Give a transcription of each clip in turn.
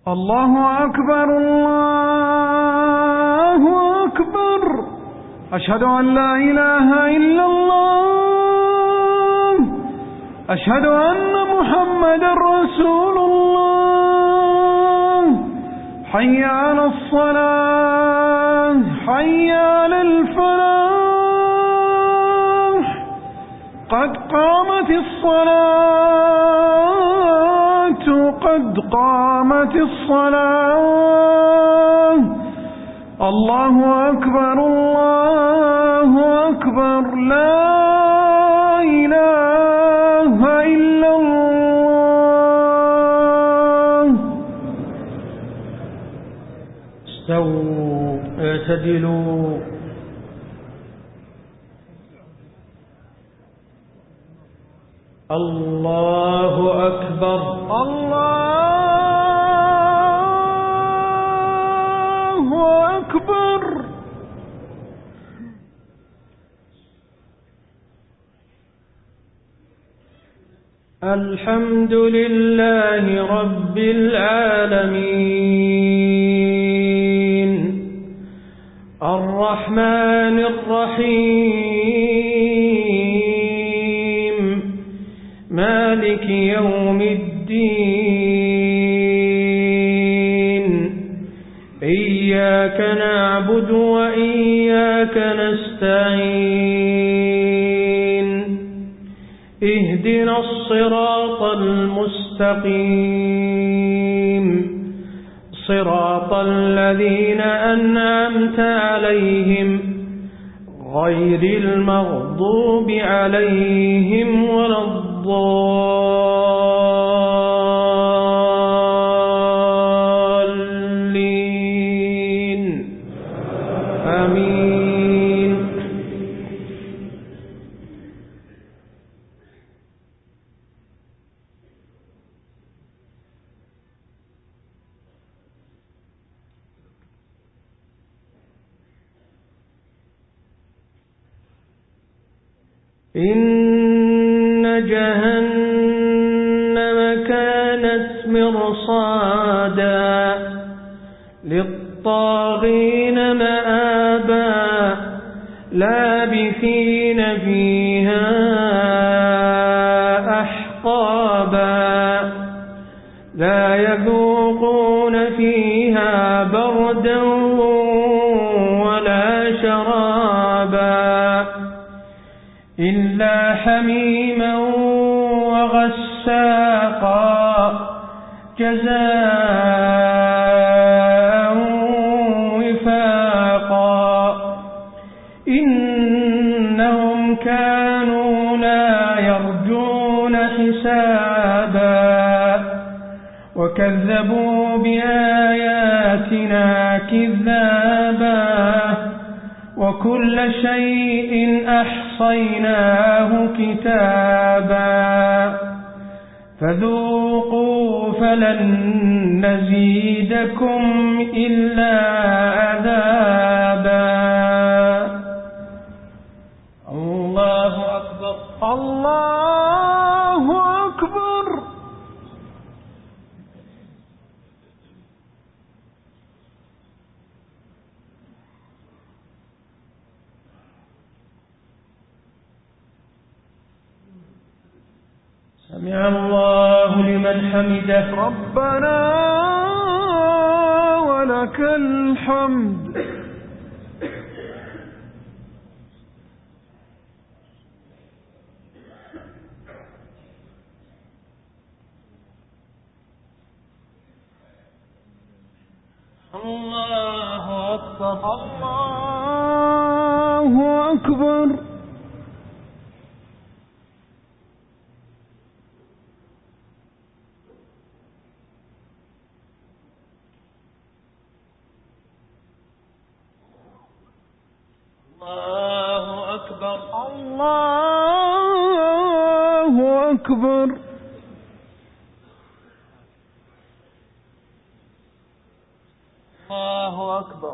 الله أكبر الله أكبر. أشهد أن لا إله إلا الله. أشهد أن محمدا رسول الله. حي على الصلاة حي على الفلاح. قد قامت الصلاة قد قامت الصلاة. الله أكبر الله أكبر. لا إله إلا الله. استووا اعتدلوا. الله أكبر الله أكبر. الحمد لله رب العالمين الرحمن الرحيم مالك يوم الدين. إياك نعبد وإياك نستعين. اهدنا الصراط المستقيم صراط الذين أنعمت عليهم غير المغضوب عليهم ولا الضالين. آمين. إن جهنم كانت مرصادا للطاغين مآبا لابثين فيها أحقابا لا يذوقون فيها بردا ولا شرابا إلا حميما وغساقا جزاء وفاقا. إنهم كانوا لا يرجون حسابا وكذبوا بآياتنا كذابا وكل شيء أحصيناه كتابا فذوقوا فلن نزيدكم إلا عذابا. الله أكبر الله أكبر. سمع الله لمن حمده. ربنا ولك الحمد. الله أكبر الله أكبر. الله أكبر الله أكبر. الله أكبر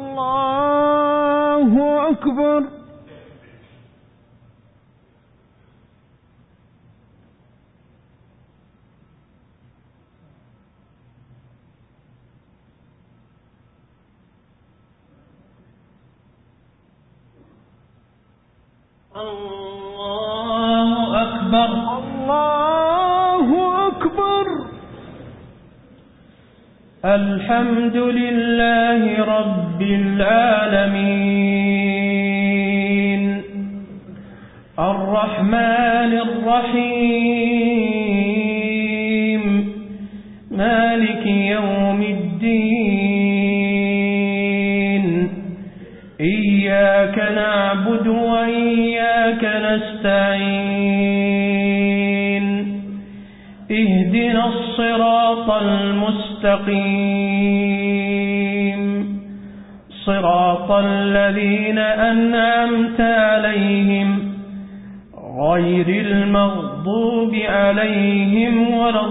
الله أكبر. الله أكبر. الله أكبر. الحمد لله رب العالمين الرحمن الرحيم مالك يوم الدين إياك نعبد وإياك نستعين اهدنا الصراط المستقيم صراط الذين أنعمت عليهم غير المغضوب عليهم ولا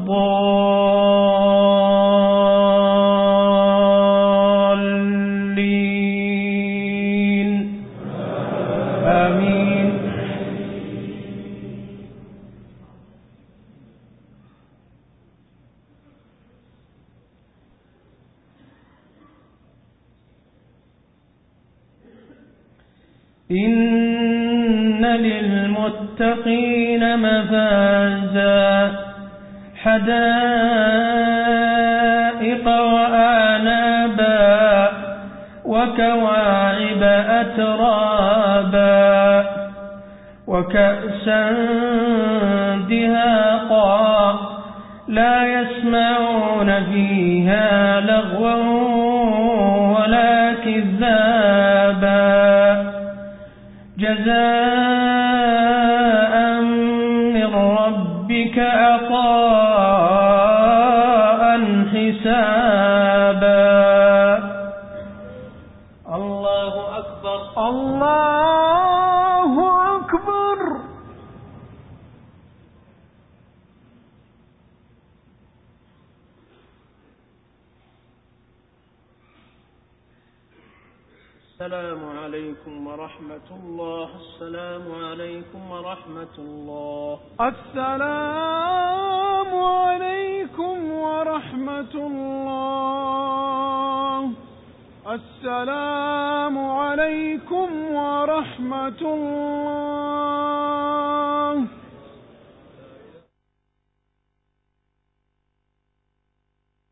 الضالين آمين. إن للمتقين مفازا حدائق وأعنابا وكواعب أترابا وكأسا دهاقا لا يسمعون فيها لغوا ولا كذابا جزاء من ربك عطاء حسابا. الله أكبر. الله أكبر. السلام عليكم ورحمة الله. السلام عليكم ورحمة الله. السلام عليكم ورحمة الله. السلام عليكم ورحمة الله.